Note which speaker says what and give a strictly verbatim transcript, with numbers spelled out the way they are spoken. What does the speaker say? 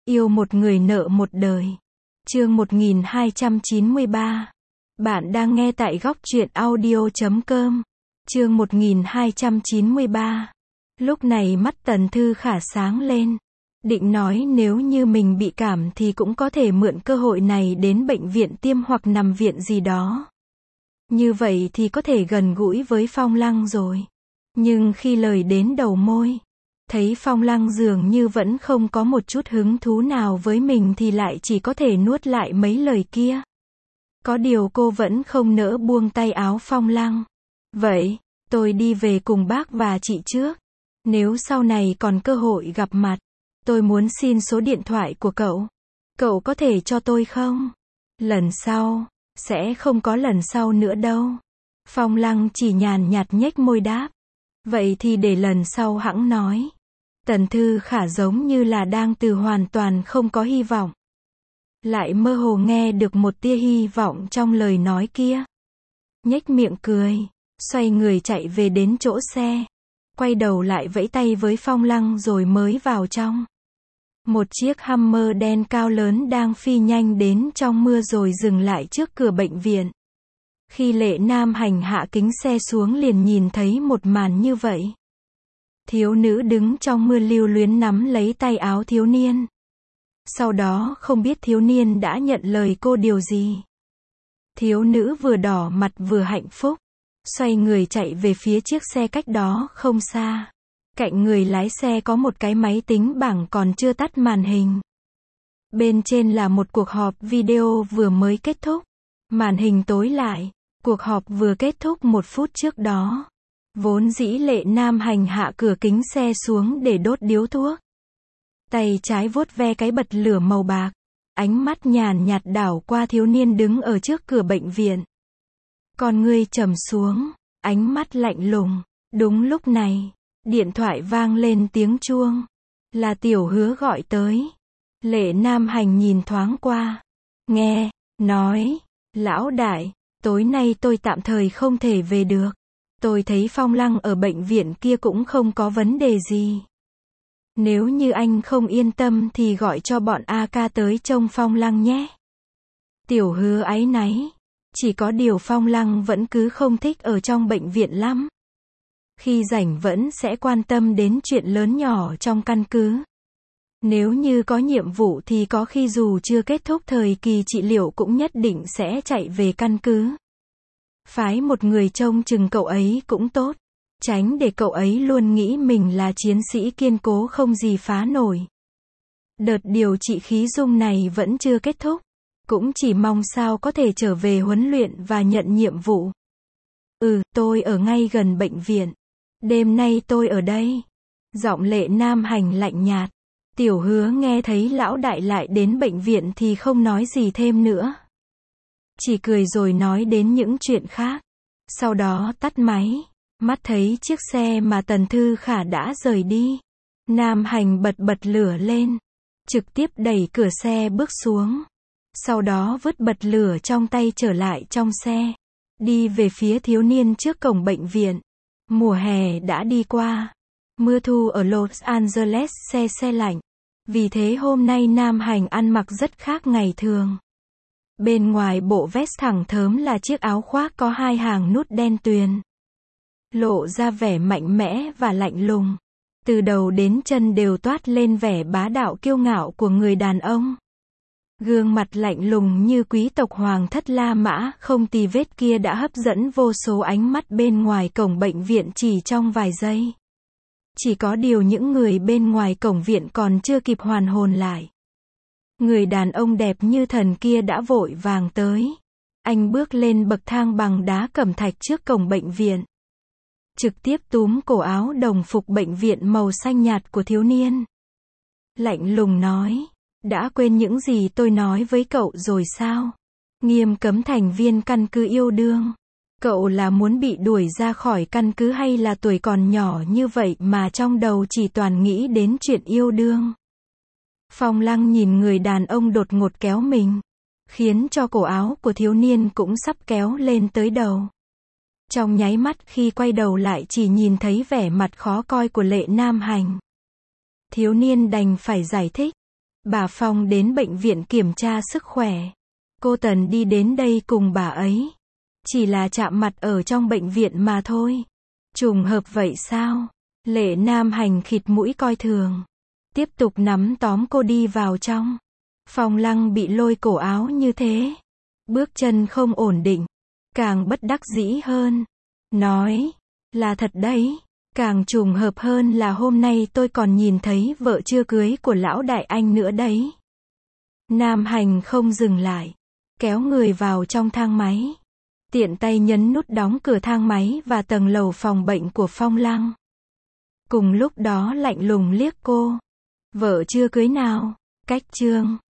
Speaker 1: Yêu một người nợ một đời. Chương một nghìn hai trăm chín mươi ba. Bạn đang nghe tại góc truyện audio chấm com. Chương một nghìn hai trăm chín mươi ba. Lúc này mắt Tần Thư Khả sáng lên. Định nói nếu như mình bị cảm thì cũng có thể mượn cơ hội này đến bệnh viện tiêm hoặc nằm viện gì đó. Như vậy thì có thể gần gũi với Phong Lăng rồi. Nhưng khi lời đến đầu môi, thấy Phong Lăng dường như vẫn không có một chút hứng thú nào với mình thì lại chỉ có thể nuốt lại mấy lời kia. Có điều cô vẫn không nỡ buông tay áo Phong Lăng. Vậy, tôi đi về cùng bác và chị trước. Nếu sau này còn cơ hội gặp mặt, tôi muốn xin số điện thoại của cậu. Cậu có thể cho tôi không? Lần sau, sẽ không có lần sau nữa đâu. Phong Lăng chỉ nhàn nhạt nhếch môi đáp. Vậy thì để lần sau hẵng nói. Tần Thư Khả giống như là đang từ hoàn toàn không có hy vọng. Lại mơ hồ nghe được một tia hy vọng trong lời nói kia. Nhếch miệng cười, xoay người chạy về đến chỗ xe. Quay đầu lại vẫy tay với Phong Lăng rồi mới vào trong. Một chiếc Hummer đen cao lớn đang phi nhanh đến trong mưa rồi dừng lại trước cửa bệnh viện. Khi Lệ Nam Hành hạ kính xe xuống liền nhìn thấy một màn như vậy. Thiếu nữ đứng trong mưa lưu luyến nắm lấy tay áo thiếu niên. Sau đó không biết thiếu niên đã nhận lời cô điều gì. Thiếu nữ vừa đỏ mặt vừa hạnh phúc. Xoay người chạy về phía chiếc xe cách đó không xa. Cạnh người lái xe có một cái máy tính bảng còn chưa tắt màn hình. Bên trên là một cuộc họp video vừa mới kết thúc. Màn hình tối lại. Cuộc họp vừa kết thúc một phút trước đó. Vốn dĩ Lệ Nam Hành hạ cửa kính xe xuống để đốt điếu thuốc. Tay trái vuốt ve cái bật lửa màu bạc. Ánh mắt nhàn nhạt đảo qua thiếu niên đứng ở trước cửa bệnh viện. Con ngươi trầm xuống, ánh mắt lạnh lùng. Đúng lúc này, điện thoại vang lên tiếng chuông. Là Tiểu Hứa gọi tới. Lệ Nam Hành nhìn thoáng qua. Nghe, nói, lão đại, tối nay tôi tạm thời không thể về được. Tôi thấy Phong Lăng ở bệnh viện kia cũng không có vấn đề gì. Nếu như anh không yên tâm thì gọi cho bọn a ca tới trông Phong Lăng nhé. Tiểu Hứa áy náy. Chỉ có điều Phong Lăng vẫn cứ không thích ở trong bệnh viện lắm. Khi rảnh vẫn sẽ quan tâm đến chuyện lớn nhỏ trong căn cứ. Nếu như có nhiệm vụ thì có khi dù chưa kết thúc thời kỳ trị liệu cũng nhất định sẽ chạy về căn cứ. Phái một người trông chừng cậu ấy cũng tốt. Tránh để cậu ấy luôn nghĩ mình là chiến sĩ kiên cố không gì phá nổi. Đợt điều trị khí dung này vẫn chưa kết thúc. Cũng chỉ mong sao có thể trở về huấn luyện và nhận nhiệm vụ. Ừ, tôi ở ngay gần bệnh viện. Đêm nay tôi ở đây. Giọng Lệ Nam Hành lạnh nhạt. Tiểu Hứa nghe thấy lão đại lại đến bệnh viện thì không nói gì thêm nữa. Chỉ cười rồi nói đến những chuyện khác. Sau đó tắt máy. Mắt thấy chiếc xe mà Tần Thư Khả đã rời đi. Nam Hành bật bật lửa lên. Trực tiếp đẩy cửa xe bước xuống. Sau đó vứt bật lửa trong tay trở lại trong xe. Đi về phía thiếu niên trước cổng bệnh viện. Mùa hè đã đi qua. Mưa thu ở Los Angeles se se lạnh. Vì thế hôm nay Nam Hành ăn mặc rất khác ngày thường. Bên ngoài bộ vest thẳng thớm là chiếc áo khoác có hai hàng nút đen tuyền. Lộ ra vẻ mạnh mẽ và lạnh lùng. Từ đầu đến chân đều toát lên vẻ bá đạo kiêu ngạo của người đàn ông. Gương mặt lạnh lùng như quý tộc hoàng thất La Mã không tì vết kia đã hấp dẫn vô số ánh mắt bên ngoài cổng bệnh viện chỉ trong vài giây. Chỉ có điều những người bên ngoài cổng viện còn chưa kịp hoàn hồn lại. Người đàn ông đẹp như thần kia đã vội vàng tới. Anh bước lên bậc thang bằng đá cẩm thạch trước cổng bệnh viện. Trực tiếp túm cổ áo đồng phục bệnh viện màu xanh nhạt của thiếu niên. Lạnh lùng nói. Đã quên những gì tôi nói với cậu rồi sao? Nghiêm cấm thành viên căn cứ yêu đương. Cậu là muốn bị đuổi ra khỏi căn cứ hay là tuổi còn nhỏ như vậy mà trong đầu chỉ toàn nghĩ đến chuyện yêu đương? Phong Lăng nhìn người đàn ông đột ngột kéo mình. Khiến cho cổ áo của thiếu niên cũng sắp kéo lên tới đầu. Trong nháy mắt khi quay đầu lại chỉ nhìn thấy vẻ mặt khó coi của Lệ Nam Hành. Thiếu niên đành phải giải thích. Bà Phong đến bệnh viện kiểm tra sức khỏe. Cô Tần đi đến đây cùng bà ấy. Chỉ là chạm mặt ở trong bệnh viện mà thôi. Trùng hợp vậy sao? Lệ Nam Hành khịt mũi coi thường. Tiếp tục nắm tóm cô đi vào trong. Phong Lăng bị lôi cổ áo như thế. Bước chân không ổn định. Càng bất đắc dĩ hơn. Nói. Là thật đấy. Càng trùng hợp hơn là hôm nay tôi còn nhìn thấy vợ chưa cưới của lão đại anh nữa đấy. Nam Hành không dừng lại. Kéo người vào trong thang máy. Tiện tay nhấn nút đóng cửa thang máy và tầng lầu phòng bệnh của Phong Lăng. Cùng lúc đó lạnh lùng liếc cô. Vợ chưa cưới nào? Cách chương